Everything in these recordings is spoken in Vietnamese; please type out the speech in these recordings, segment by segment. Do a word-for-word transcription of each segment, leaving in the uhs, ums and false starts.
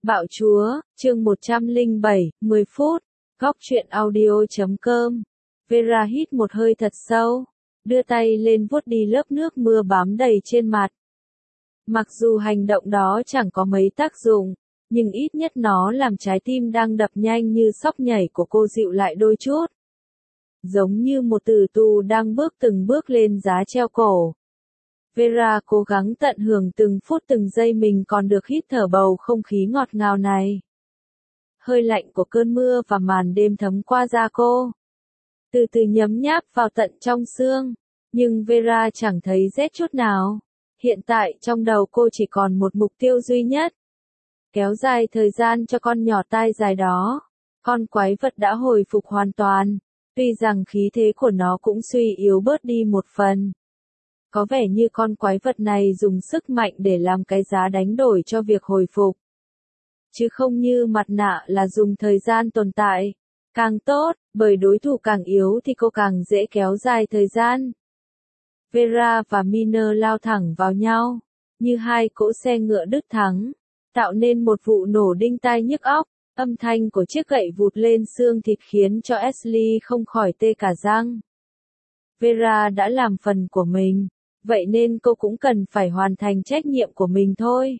Bạo Chúa, chương một trăm lẻ bảy, mười phút, góc truyện audio chấm com. Vera hít một hơi thật sâu, đưa tay lên vuốt đi lớp nước mưa bám đầy trên mặt. Mặc dù hành động đó chẳng có mấy tác dụng, nhưng ít nhất nó làm trái tim đang đập nhanh như sóc nhảy của cô dịu lại đôi chút. Giống như một tử tù đang bước từng bước lên giá treo cổ. Vera cố gắng tận hưởng từng phút từng giây mình còn được hít thở bầu không khí ngọt ngào này. Hơi lạnh của cơn mưa và màn đêm thấm qua da cô, từ từ nhấm nháp vào tận trong xương, nhưng Vera chẳng thấy rét chút nào. Hiện tại trong đầu cô chỉ còn một mục tiêu duy nhất. Kéo dài thời gian cho con nhỏ tai dài đó. Con quái vật đã hồi phục hoàn toàn, tuy rằng khí thế của nó cũng suy yếu bớt đi một phần. Có vẻ như con quái vật này dùng sức mạnh để làm cái giá đánh đổi cho việc hồi phục. Chứ không như mặt nạ là dùng thời gian tồn tại. Càng tốt, bởi đối thủ càng yếu thì cô càng dễ kéo dài thời gian. Vera và Miner lao thẳng vào nhau, như hai cỗ xe ngựa đứt thắng, tạo nên một vụ nổ đinh tai nhức óc. Âm thanh của chiếc gậy vụt lên xương thịt khiến cho Ashley không khỏi tê cả răng. Vera đã làm phần của mình, vậy nên cô cũng cần phải hoàn thành trách nhiệm của mình thôi.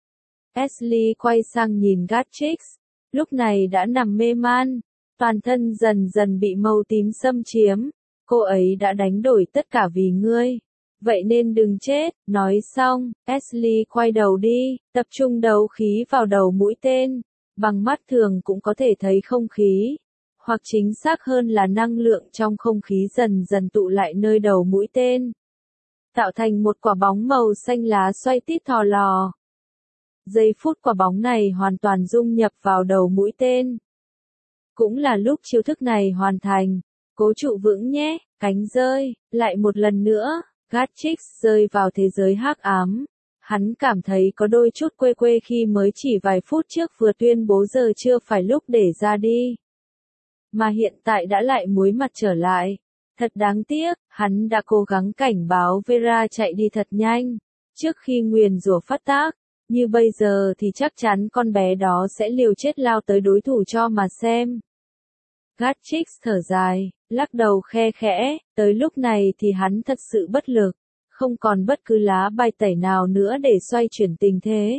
Ashley quay sang nhìn Gatchix, lúc này đã nằm mê man, toàn thân dần dần bị màu tím xâm chiếm. Cô ấy đã đánh đổi tất cả vì ngươi, vậy nên đừng chết. Nói xong, Ashley quay đầu đi, tập trung đấu khí vào đầu mũi tên. Bằng mắt thường cũng có thể thấy không khí, hoặc chính xác hơn là năng lượng trong không khí dần dần tụ lại nơi đầu mũi tên, tạo thành một quả bóng màu xanh lá xoay tít thò lò. Giây phút quả bóng này hoàn toàn dung nhập vào đầu mũi tên. Cũng là lúc chiêu thức này hoàn thành. Cố trụ vững nhé, cánh rơi, lại một lần nữa, Gatchix rơi vào thế giới hắc ám. Hắn cảm thấy có đôi chút quê quê khi mới chỉ vài phút trước vừa tuyên bố giờ chưa phải lúc để ra đi. Mà hiện tại đã lại muối mặt trở lại. Thật đáng tiếc, hắn đã cố gắng cảnh báo Vera chạy đi thật nhanh, trước khi nguyền rủa phát tác. Như bây giờ thì chắc chắn con bé đó sẽ liều chết lao tới đối thủ cho mà xem. Gatchix thở dài, lắc đầu khe khẽ, tới lúc này thì hắn thật sự bất lực. Không còn bất cứ lá bài tẩy nào nữa để xoay chuyển tình thế.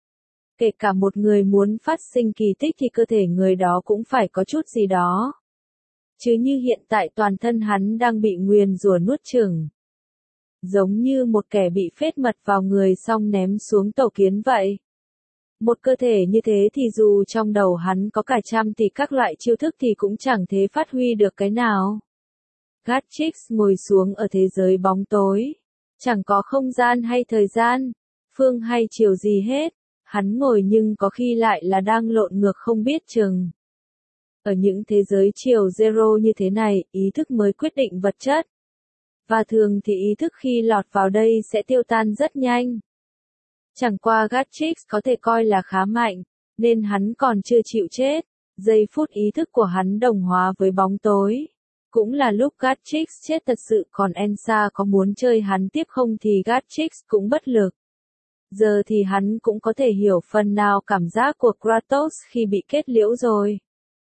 Kể cả một người muốn phát sinh kỳ tích thì cơ thể người đó cũng phải có chút gì đó. Chứ như hiện tại toàn thân hắn đang bị nguyền rủa nuốt chửng. Giống như một kẻ bị phết mật vào người xong ném xuống tổ kiến vậy. Một cơ thể như thế thì dù trong đầu hắn có cả trăm thì các loại chiêu thức thì cũng chẳng thể phát huy được cái nào. Gatchix ngồi xuống ở thế giới bóng tối. Chẳng có không gian hay thời gian, phương hay chiều gì hết. Hắn ngồi nhưng có khi lại là đang lộn ngược không biết chừng. Ở những thế giới chiều zero như thế này, ý thức mới quyết định vật chất. Và thường thì ý thức khi lọt vào đây sẽ tiêu tan rất nhanh. Chẳng qua Gatchix có thể coi là khá mạnh, nên hắn còn chưa chịu chết. Giây phút ý thức của hắn đồng hóa với bóng tối. Cũng là lúc Gatchix chết thật sự, còn Elsa có muốn chơi hắn tiếp không thì Gatchix cũng bất lực. Giờ thì hắn cũng có thể hiểu phần nào cảm giác của Kratos khi bị kết liễu rồi.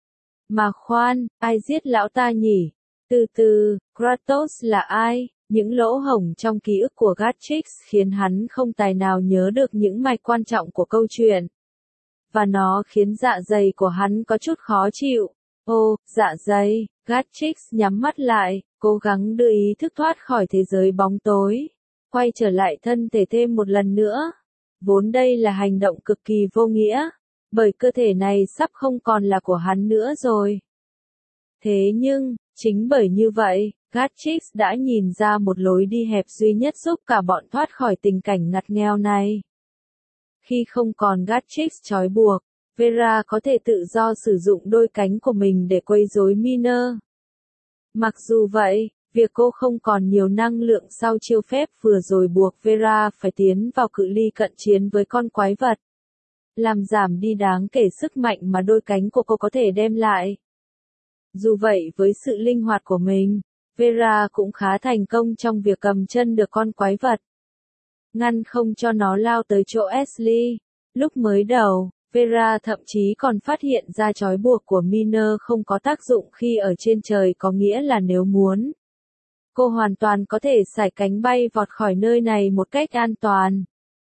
Mà khoan, ai giết lão ta nhỉ? Từ từ, Kratos là ai? Những lỗ hổng trong ký ức của Gatchix khiến hắn không tài nào nhớ được những mạch quan trọng của câu chuyện. Và nó khiến dạ dày của hắn có chút khó chịu. Ô, dạ dày, Gatchix nhắm mắt lại, cố gắng đưa ý thức thoát khỏi thế giới bóng tối. Quay trở lại thân thể thêm một lần nữa. Vốn đây là hành động cực kỳ vô nghĩa, bởi cơ thể này sắp không còn là của hắn nữa rồi. Thế nhưng, chính bởi như vậy, Gatchix đã nhìn ra một lối đi hẹp duy nhất giúp cả bọn thoát khỏi tình cảnh ngặt nghèo này. Khi không còn Gatchix trói buộc, Vera có thể tự do sử dụng đôi cánh của mình để quấy rối Miner. Mặc dù vậy, việc cô không còn nhiều năng lượng sau chiêu phép vừa rồi buộc Vera phải tiến vào cự ly cận chiến với con quái vật, làm giảm đi đáng kể sức mạnh mà đôi cánh của cô có thể đem lại. Dù vậy với sự linh hoạt của mình, Vera cũng khá thành công trong việc cầm chân được con quái vật. Ngăn không cho nó lao tới chỗ Ashley. Lúc mới đầu, Vera thậm chí còn phát hiện ra trói buộc của Miner không có tác dụng khi ở trên trời, có nghĩa là nếu muốn, cô hoàn toàn có thể sải cánh bay vọt khỏi nơi này một cách an toàn.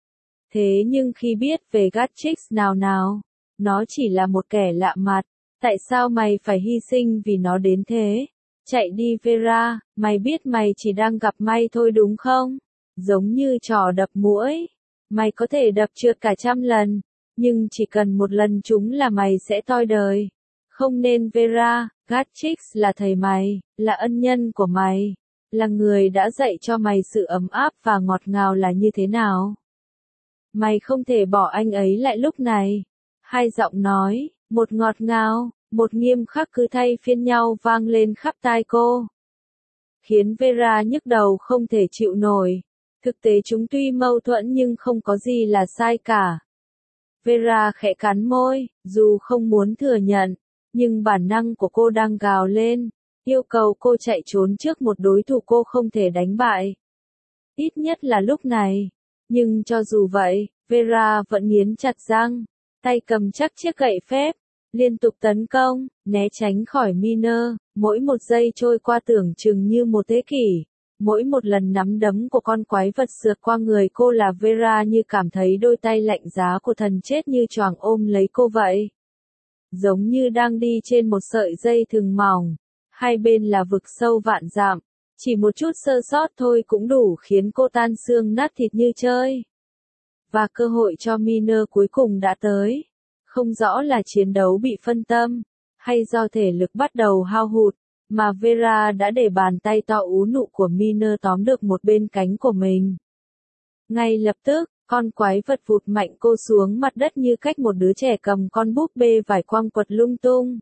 Thế nhưng khi biết về Gatchix nào nào, nó chỉ là một kẻ lạ mặt, tại sao mày phải hy sinh vì nó đến thế? Chạy đi Vera, mày biết mày chỉ đang gặp may thôi đúng không? Giống như trò đập muỗi, mày có thể đập trượt cả trăm lần, nhưng chỉ cần một lần trúng là mày sẽ toi đời. Không nên Vera, Gatchix là thầy mày, là ân nhân của mày, là người đã dạy cho mày sự ấm áp và ngọt ngào là như thế nào. Mày không thể bỏ anh ấy lại lúc này. Hai giọng nói, một ngọt ngào, một nghiêm khắc cứ thay phiên nhau vang lên khắp tai cô, khiến Vera nhức đầu không thể chịu nổi. Thực tế chúng tuy mâu thuẫn nhưng không có gì là sai cả. Vera khẽ cắn môi, dù không muốn thừa nhận, nhưng bản năng của cô đang gào lên, yêu cầu cô chạy trốn trước một đối thủ cô không thể đánh bại. Ít nhất là lúc này. Nhưng cho dù vậy, Vera vẫn nghiến chặt răng, tay cầm chắc chiếc gậy phép, liên tục tấn công, né tránh khỏi Miner, mỗi một giây trôi qua tưởng chừng như một thế kỷ. Mỗi một lần nắm đấm của con quái vật sượt qua người cô là Vera như cảm thấy đôi tay lạnh giá của thần chết như choàng ôm lấy cô vậy. Giống như đang đi trên một sợi dây thừng mỏng, hai bên là vực sâu vạn dặm, chỉ một chút sơ sót thôi cũng đủ khiến cô tan xương nát thịt như chơi. Và cơ hội cho Miner cuối cùng đã tới. Không rõ là chiến đấu bị phân tâm, hay do thể lực bắt đầu hao hụt, mà Vera đã để bàn tay to ú nụ của Miner tóm được một bên cánh của mình. Ngay lập tức, con quái vật vụt mạnh cô xuống mặt đất như cách một đứa trẻ cầm con búp bê vải quăng quật lung tung.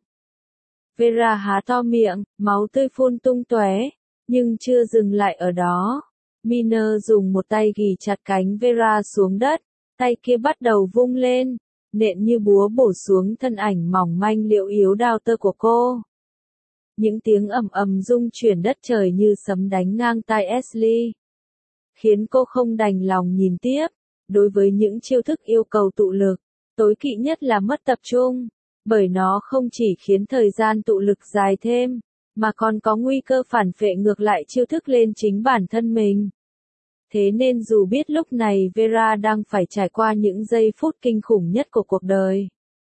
Vera há to miệng, máu tươi phun tung tóe, nhưng chưa dừng lại ở đó. Miner dùng một tay ghì chặt cánh Vera xuống đất, tay kia bắt đầu vung lên, nện như búa bổ xuống thân ảnh mỏng manh liễu yếu đao tơ của cô. Những tiếng ầm ầm rung chuyển đất trời như sấm đánh ngang tai Ashley, khiến cô không đành lòng nhìn tiếp. Đối với những chiêu thức yêu cầu tụ lực, tối kỵ nhất là mất tập trung, bởi nó không chỉ khiến thời gian tụ lực dài thêm, mà còn có nguy cơ phản phệ ngược lại chiêu thức lên chính bản thân mình. Thế nên dù biết lúc này Vera đang phải trải qua những giây phút kinh khủng nhất của cuộc đời,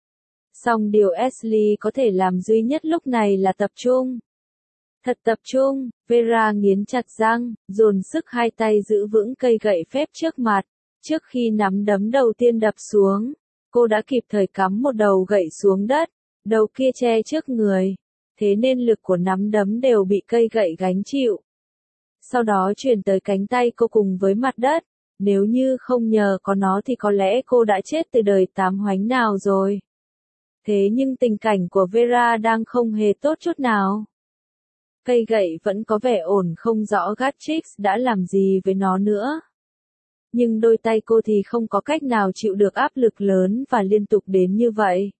song điều Ashley có thể làm duy nhất lúc này là tập trung. Thật tập trung, Vera nghiến chặt răng, dồn sức hai tay giữ vững cây gậy phép trước mặt. Trước khi nắm đấm đầu tiên đập xuống, cô đã kịp thời cắm một đầu gậy xuống đất, đầu kia che trước người, thế nên lực của nắm đấm đều bị cây gậy gánh chịu. Sau đó truyền tới cánh tay cô cùng với mặt đất, nếu như không nhờ có nó thì có lẽ cô đã chết từ đời tám hoánh nào rồi. Thế nhưng tình cảnh của Vera đang không hề tốt chút nào. Cây gậy vẫn có vẻ ổn, không rõ Gatchix đã làm gì với nó nữa. Nhưng đôi tay cô thì không có cách nào chịu được áp lực lớn và liên tục đến như vậy.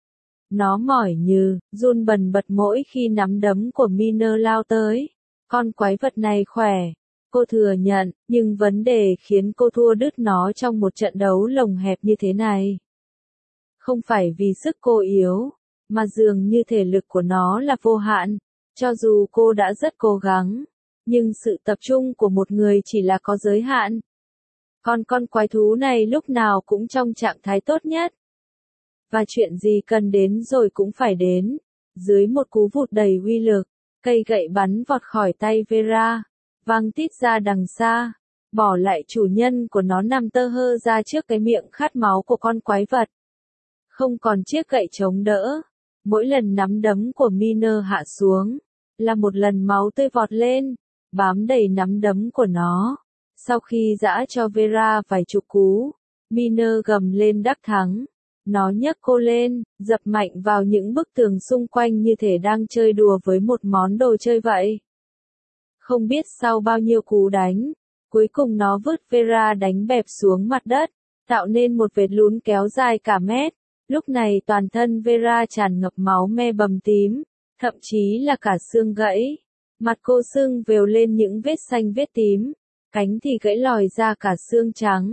Nó mỏi như, run bần bật mỗi khi nắm đấm của Miner lao tới. Con quái vật này khỏe, cô thừa nhận, nhưng vấn đề khiến cô thua đứt nó trong một trận đấu lồng hẹp như thế này. Không phải vì sức cô yếu, mà dường như thể lực của nó là vô hạn. Cho dù cô đã rất cố gắng, nhưng sự tập trung của một người chỉ là có giới hạn. Còn con quái thú này lúc nào cũng trong trạng thái tốt nhất. Và chuyện gì cần đến rồi cũng phải đến. Dưới một cú vụt đầy uy lực, cây gậy bắn vọt khỏi tay Vera, vang tít ra đằng xa, bỏ lại chủ nhân của nó nằm tơ hơ ra trước cái miệng khát máu của con quái vật. Không còn chiếc gậy chống đỡ, mỗi lần nắm đấm của Miner hạ xuống, là một lần máu tươi vọt lên, bám đầy nắm đấm của nó. Sau khi giã cho Vera vài chục cú, Miner gầm lên đắc thắng. Nó nhấc cô lên, dập mạnh vào những bức tường xung quanh như thể đang chơi đùa với một món đồ chơi vậy. Không biết sau bao nhiêu cú đánh, cuối cùng nó vứt Vera đánh bẹp xuống mặt đất, tạo nên một vệt lún kéo dài cả mét. Lúc này toàn thân Vera tràn ngập máu me bầm tím, thậm chí là cả xương gãy. Mặt cô sưng vèo lên những vết xanh vết tím, cánh thì gãy lòi ra cả xương trắng.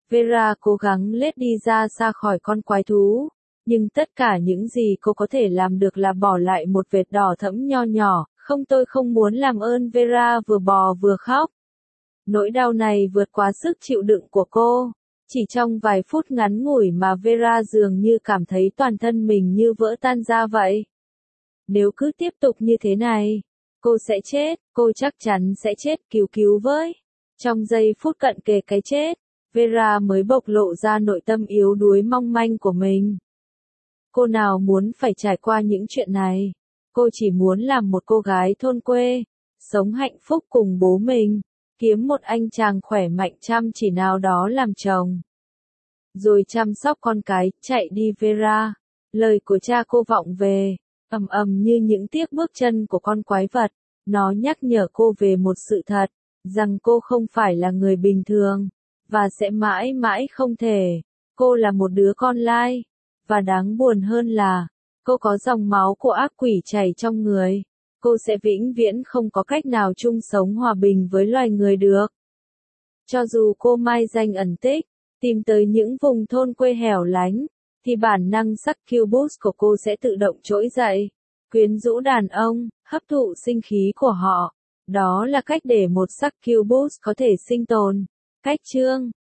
Vera cố gắng lết đi ra xa khỏi con quái thú, nhưng tất cả những gì cô có thể làm được là bỏ lại một vệt đỏ thẫm nho nhỏ, không tôi không muốn làm ơn Vera vừa bò vừa khóc. Nỗi đau này vượt quá sức chịu đựng của cô. Chỉ trong vài phút ngắn ngủi mà Vera dường như cảm thấy toàn thân mình như vỡ tan ra vậy. Nếu cứ tiếp tục như thế này, cô sẽ chết, cô chắc chắn sẽ chết, cứu cứu với. Trong giây phút cận kề cái chết, Vera mới bộc lộ ra nội tâm yếu đuối mong manh của mình. Cô nào muốn phải trải qua những chuyện này. Cô chỉ muốn làm một cô gái thôn quê, sống hạnh phúc cùng bố mình, kiếm một anh chàng khỏe mạnh chăm chỉ nào đó làm chồng. Rồi chăm sóc con cái, chạy đi Vera. Lời của cha cô vọng về, ầm ầm như những tiếc bước chân của con quái vật. Nó nhắc nhở cô về một sự thật, rằng cô không phải là người bình thường, và sẽ mãi mãi không thể. Cô là một đứa con lai, và đáng buồn hơn là, cô có dòng máu của ác quỷ chảy trong người. Cô sẽ vĩnh viễn không có cách nào chung sống hòa bình với loài người được. Cho dù cô mai danh ẩn tích, tìm tới những vùng thôn quê hẻo lánh, thì bản năng succubus của cô sẽ tự động trỗi dậy, quyến rũ đàn ông, hấp thụ sinh khí của họ. Đó là cách để một succubus có thể sinh tồn. Cách chương